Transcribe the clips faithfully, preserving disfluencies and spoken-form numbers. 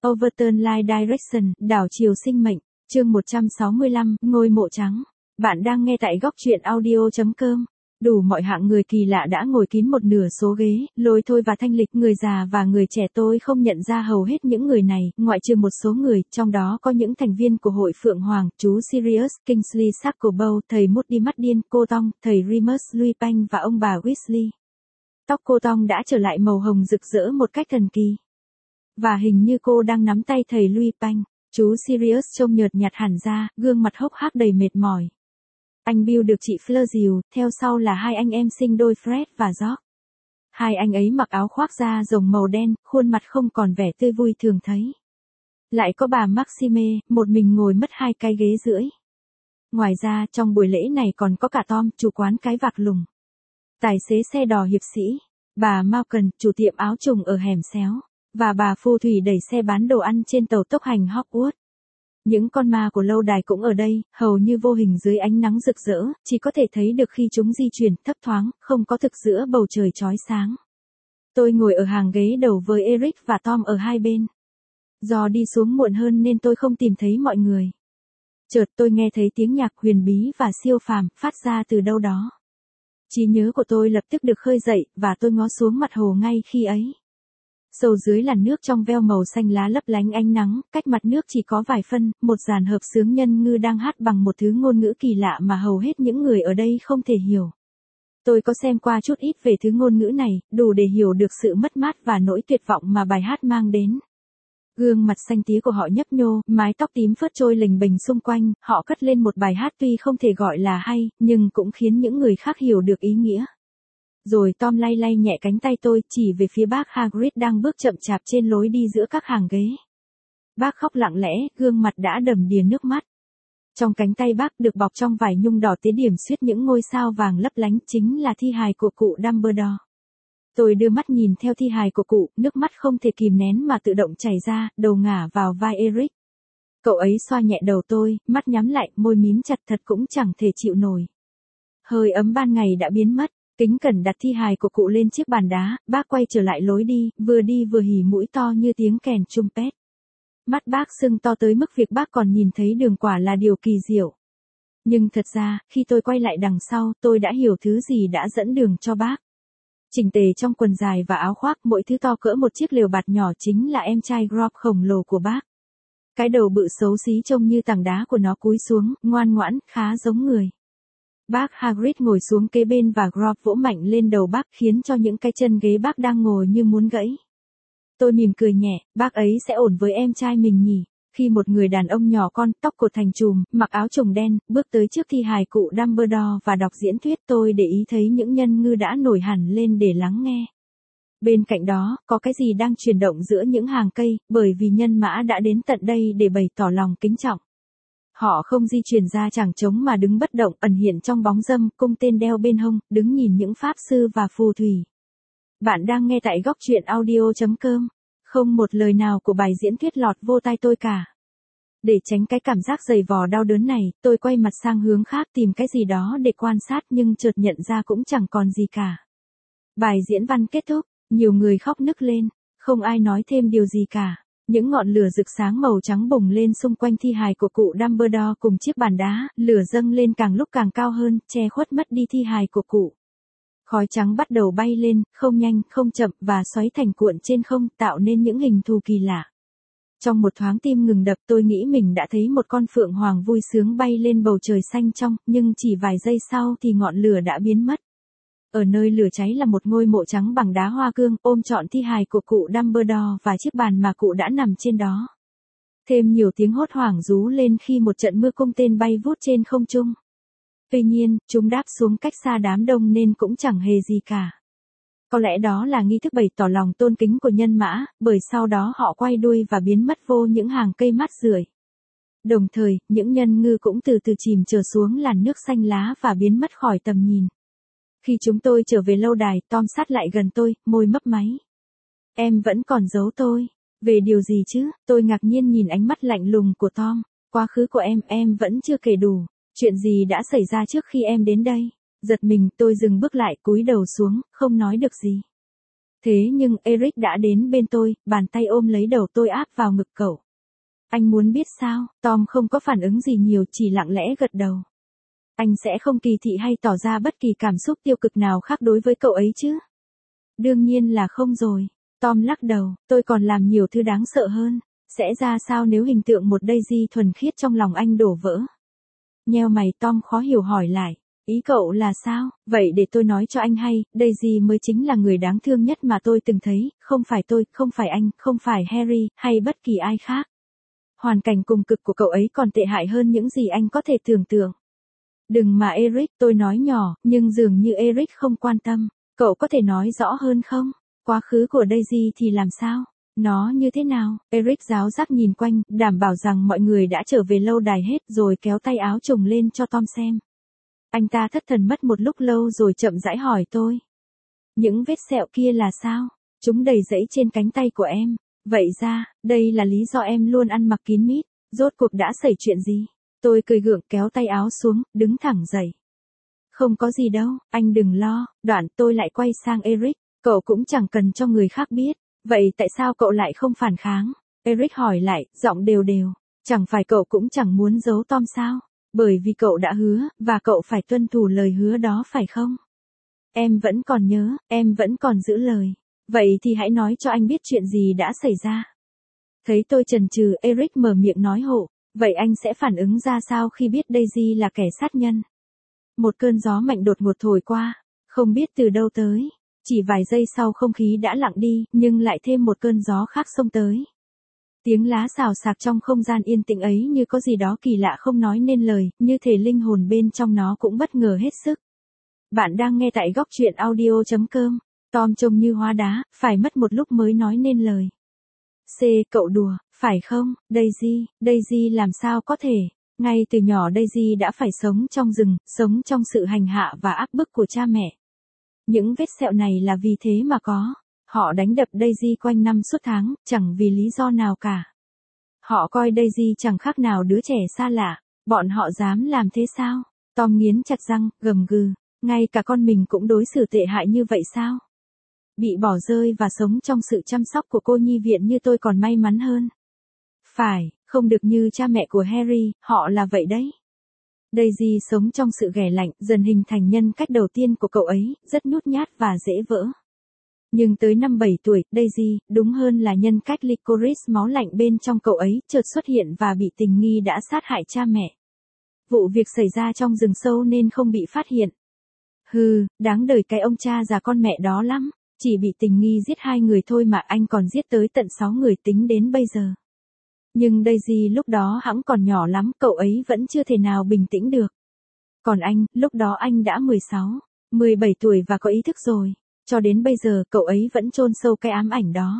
Overturn Life Direction, đảo chiều sinh mệnh, chương một trăm sáu mươi lăm, ngôi mộ trắng. Bạn đang nghe tại góc truyện audio.com. Đủ mọi hạng người kỳ lạ đã ngồi kín một nửa số ghế, lôi thôi và thanh lịch, người già và người trẻ. Tôi không nhận ra hầu hết những người này, ngoại trừ một số người, trong đó có những thành viên của hội Phượng Hoàng, chú Sirius, Kingsley Shacklebolt, thầy Moody Martin, cô Tong, thầy Remus Lupin và ông bà Weasley. Tóc cô Tong đã trở lại màu hồng rực rỡ một cách thần kỳ. Và hình như cô đang nắm tay thầy Lupin. Chú Sirius trông nhợt nhạt hẳn ra, gương mặt hốc hác đầy mệt mỏi. Anh Bill được chị Fleur dìu, theo sau là hai anh em sinh đôi Fred và George. Hai anh ấy mặc áo khoác da rồng màu đen, khuôn mặt không còn vẻ tươi vui thường thấy. Lại có bà Maxime, một mình ngồi mất hai cái ghế rưỡi. Ngoài ra, trong buổi lễ này còn có cả Tom, chủ quán cái vạc lùng. Tài xế xe đò hiệp sĩ, bà Malcolm, chủ tiệm áo trùng ở hẻm xéo, và bà phù thủy đẩy xe bán đồ ăn trên tàu tốc hành Hogwarts. Những con ma của lâu đài cũng ở đây, hầu như vô hình dưới ánh nắng rực rỡ, chỉ có thể thấy được khi chúng di chuyển, thấp thoáng, không có thực giữa bầu trời chói sáng. Tôi ngồi ở hàng ghế đầu với Eric và Tom ở hai bên. Do đi xuống muộn hơn nên tôi không tìm thấy mọi người. Chợt tôi nghe thấy tiếng nhạc huyền bí và siêu phàm phát ra từ đâu đó. Trí nhớ của tôi lập tức được khơi dậy, và tôi ngó xuống mặt hồ ngay khi ấy. Sâu dưới làn nước trong veo màu xanh lá lấp lánh ánh nắng, cách mặt nước chỉ có vài phân, một dàn hợp xướng nhân ngư đang hát bằng một thứ ngôn ngữ kỳ lạ mà hầu hết những người ở đây không thể hiểu. Tôi có xem qua chút ít về thứ ngôn ngữ này, đủ để hiểu được sự mất mát và nỗi tuyệt vọng mà bài hát mang đến. Gương mặt xanh tía của họ nhấp nhô, mái tóc tím phớt trôi lềnh bềnh xung quanh, họ cất lên một bài hát tuy không thể gọi là hay, nhưng cũng khiến những người khác hiểu được ý nghĩa. Rồi Tom lay lay nhẹ cánh tay tôi, chỉ về phía bác Hagrid đang bước chậm chạp trên lối đi giữa các hàng ghế. Bác khóc lặng lẽ, gương mặt đã đầm đìa nước mắt. Trong cánh tay bác được bọc trong vải nhung đỏ tía điểm xuyết những ngôi sao vàng lấp lánh, chính là thi hài của cụ Dumbledore. Tôi đưa mắt nhìn theo thi hài của cụ, nước mắt không thể kìm nén mà tự động chảy ra, đầu ngả vào vai Eric. Cậu ấy xoa nhẹ đầu tôi, mắt nhắm lại, môi mím chặt, thật cũng chẳng thể chịu nổi. Hơi ấm ban ngày đã biến mất. Kính cẩn đặt thi hài của cụ lên chiếc bàn đá, bác quay trở lại lối đi, vừa đi vừa hỉ mũi to như tiếng kèn trumpet. Mắt bác sưng to tới mức việc bác còn nhìn thấy đường, quả là điều kỳ diệu. Nhưng thật ra, khi tôi quay lại đằng sau, tôi đã hiểu thứ gì đã dẫn đường cho bác. Chỉnh tề trong quần dài và áo khoác, mỗi thứ to cỡ một chiếc lều bạt nhỏ, chính là em trai Group khổng lồ của bác. Cái đầu bự xấu xí trông như tảng đá của nó cúi xuống, ngoan ngoãn, khá giống người. Bác Hagrid ngồi xuống kế bên và Group vỗ mạnh lên đầu bác, khiến cho những cái chân ghế bác đang ngồi như muốn gãy. Tôi mỉm cười nhẹ, bác ấy sẽ ổn với em trai mình nhỉ. Khi một người đàn ông nhỏ con, tóc cột thành chùm, mặc áo trùng đen, bước tới trước thi hài cụ Dumbledore và đọc diễn thuyết, tôi để ý thấy những nhân ngư đã nổi hẳn lên để lắng nghe. Bên cạnh đó, có cái gì đang chuyển động giữa những hàng cây, bởi vì nhân mã đã đến tận đây để bày tỏ lòng kính trọng. Họ không di chuyển ra chẳng trống mà đứng bất động, ẩn hiện trong bóng râm, cung tên đeo bên hông, đứng nhìn những pháp sư và phù thủy. Bạn đang nghe tại góc truyện audio.com. Không một lời nào của bài diễn thuyết lọt vô tai tôi cả. Để tránh cái cảm giác dày vò đau đớn này, tôi quay mặt sang hướng khác tìm cái gì đó để quan sát, nhưng chợt nhận ra cũng chẳng còn gì cả. Bài diễn văn kết thúc, nhiều người khóc nức lên, không ai nói thêm điều gì cả. Những ngọn lửa rực sáng màu trắng bùng lên xung quanh thi hài của cụ Dumbledore cùng chiếc bàn đá, lửa dâng lên càng lúc càng cao hơn, che khuất mất đi thi hài của cụ. Khói trắng bắt đầu bay lên, không nhanh, không chậm, và xoáy thành cuộn trên không, tạo nên những hình thù kỳ lạ. Trong một thoáng tim ngừng đập, tôi nghĩ mình đã thấy một con phượng hoàng vui sướng bay lên bầu trời xanh trong, nhưng chỉ vài giây sau thì ngọn lửa đã biến mất. Ở nơi lửa cháy là một ngôi mộ trắng bằng đá hoa cương, ôm trọn thi hài của cụ Dumbledore và chiếc bàn mà cụ đã nằm trên đó. Thêm nhiều tiếng hốt hoảng rú lên khi một trận mưa cung tên bay vút trên không trung. Tuy nhiên, chúng đáp xuống cách xa đám đông nên cũng chẳng hề gì cả. Có lẽ đó là nghi thức bày tỏ lòng tôn kính của nhân mã, bởi sau đó họ quay đuôi và biến mất vô những hàng cây mát rượi. Đồng thời, những nhân ngư cũng từ từ chìm trở xuống làn nước xanh lá và biến mất khỏi tầm nhìn. Khi chúng tôi trở về lâu đài, Tom sát lại gần tôi, môi mấp máy. Em vẫn còn giấu tôi. Về điều gì chứ? Tôi ngạc nhiên nhìn ánh mắt lạnh lùng của Tom. Quá khứ của em, em vẫn chưa kể đủ. Chuyện gì đã xảy ra trước khi em đến đây? Giật mình, tôi dừng bước lại, cúi đầu xuống, không nói được gì. Thế nhưng Eric đã đến bên tôi, bàn tay ôm lấy đầu tôi áp vào ngực cậu. Anh muốn biết sao? Tom không có phản ứng gì nhiều, chỉ lặng lẽ gật đầu. Anh sẽ không kỳ thị hay tỏ ra bất kỳ cảm xúc tiêu cực nào khác đối với cậu ấy chứ? Đương nhiên là không rồi. Tom lắc đầu, tôi còn làm nhiều thứ đáng sợ hơn. Sẽ ra sao nếu hình tượng một Daisy thuần khiết trong lòng anh đổ vỡ? Nheo mày, Tom khó hiểu hỏi lại. Ý cậu là sao? Vậy để tôi nói cho anh hay, Daisy mới chính là người đáng thương nhất mà tôi từng thấy, không phải tôi, không phải anh, không phải Harry, hay bất kỳ ai khác. Hoàn cảnh cùng cực của cậu ấy còn tệ hại hơn những gì anh có thể tưởng tượng. Đừng mà Eric, tôi nói nhỏ, nhưng dường như Eric không quan tâm. Cậu có thể nói rõ hơn không? Quá khứ của Daisy thì làm sao? Nó như thế nào? Eric ráo rác nhìn quanh, đảm bảo rằng mọi người đã trở về lâu đài hết rồi kéo tay áo chồng lên cho Tom xem. Anh ta thất thần mất một lúc lâu rồi chậm rãi hỏi tôi. Những vết sẹo kia là sao? Chúng đầy rẫy trên cánh tay của em. Vậy ra, đây là lý do em luôn ăn mặc kín mít. Rốt cuộc đã xảy chuyện gì? Tôi cười gượng kéo tay áo xuống, đứng thẳng dậy. Không có gì đâu, anh đừng lo. Đoạn tôi lại quay sang Eric. Cậu cũng chẳng cần cho người khác biết. Vậy tại sao cậu lại không phản kháng? Eric hỏi lại, giọng đều đều. Chẳng phải cậu cũng chẳng muốn giấu Tom sao? Bởi vì cậu đã hứa, và cậu phải tuân thủ lời hứa đó phải không? Em vẫn còn nhớ, em vẫn còn giữ lời. Vậy thì hãy nói cho anh biết chuyện gì đã xảy ra. Thấy tôi chần chừ, Eric mở miệng nói hộ. Vậy anh sẽ phản ứng ra sao khi biết Daisy là kẻ sát nhân? Một cơn gió mạnh đột ngột thổi qua, không biết từ đâu tới. Chỉ vài giây sau không khí đã lặng đi, nhưng lại thêm một cơn gió khác xông tới. Tiếng lá xào xạc trong không gian yên tĩnh ấy như có gì đó kỳ lạ không nói nên lời, như thể linh hồn bên trong nó cũng bất ngờ hết sức. Bạn đang nghe tại góc truyện audio chấm com. Tom trông như hóa đá, phải mất một lúc mới nói nên lời. C. Cậu đùa, phải không, Daisy, Daisy làm sao có thể. Ngay từ nhỏ Daisy đã phải sống trong rừng, sống trong sự hành hạ và áp bức của cha mẹ. Những vết sẹo này là vì thế mà có. Họ đánh đập Daisy quanh năm suốt tháng, chẳng vì lý do nào cả. Họ coi Daisy chẳng khác nào đứa trẻ xa lạ. Bọn họ dám làm thế sao? Tom nghiến chặt răng, gầm gừ. Ngay cả con mình cũng đối xử tệ hại như vậy sao? Bị bỏ rơi và sống trong sự chăm sóc của cô nhi viện như tôi còn may mắn hơn. Phải, không được như cha mẹ của Harry, họ là vậy đấy. Daisy sống trong sự ghẻ lạnh, dần hình thành nhân cách đầu tiên của cậu ấy, rất nhút nhát và dễ vỡ. Nhưng tới năm bảy tuổi, Daisy, đúng hơn là nhân cách licorice máu lạnh bên trong cậu ấy, chợt xuất hiện và bị tình nghi đã sát hại cha mẹ. Vụ việc xảy ra trong rừng sâu nên không bị phát hiện. Hừ, đáng đời cái ông cha già con mẹ đó lắm, chỉ bị tình nghi giết hai người thôi mà anh còn giết tới tận sáu người tính đến bây giờ. Nhưng Daisy lúc đó hẵng còn nhỏ lắm, cậu ấy vẫn chưa thể nào bình tĩnh được. Còn anh, lúc đó anh đã mười sáu, mười bảy tuổi và có ý thức rồi. Cho đến bây giờ cậu ấy vẫn chôn sâu cái ám ảnh đó.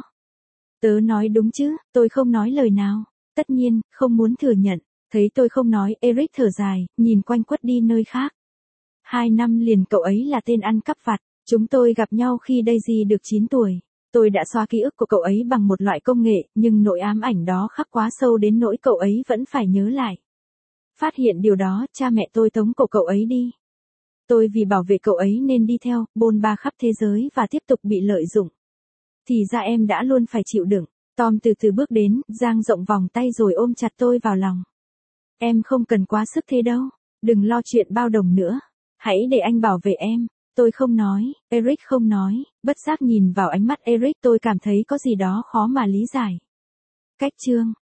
Tớ nói đúng chứ, tôi không nói lời nào. Tất nhiên, không muốn thừa nhận. Thấy tôi không nói, Eric thở dài, nhìn quanh quất đi nơi khác. Hai năm liền cậu ấy là tên ăn cắp vặt. Chúng tôi gặp nhau khi Daisy được chín tuổi. Tôi đã xóa ký ức của cậu ấy bằng một loại công nghệ, nhưng nỗi ám ảnh đó khắc quá sâu đến nỗi cậu ấy vẫn phải nhớ lại. Phát hiện điều đó, cha mẹ tôi tống cổ cậu ấy đi. Tôi vì bảo vệ cậu ấy nên đi theo, bôn ba khắp thế giới và tiếp tục bị lợi dụng. Thì ra em đã luôn phải chịu đựng. Tom từ từ bước đến, dang rộng vòng tay rồi ôm chặt tôi vào lòng. Em không cần quá sức thế đâu. Đừng lo chuyện bao đồng nữa. Hãy để anh bảo vệ em. Tôi không nói, Eric không nói, bất giác nhìn vào ánh mắt Eric tôi cảm thấy có gì đó khó mà lý giải. Cách chương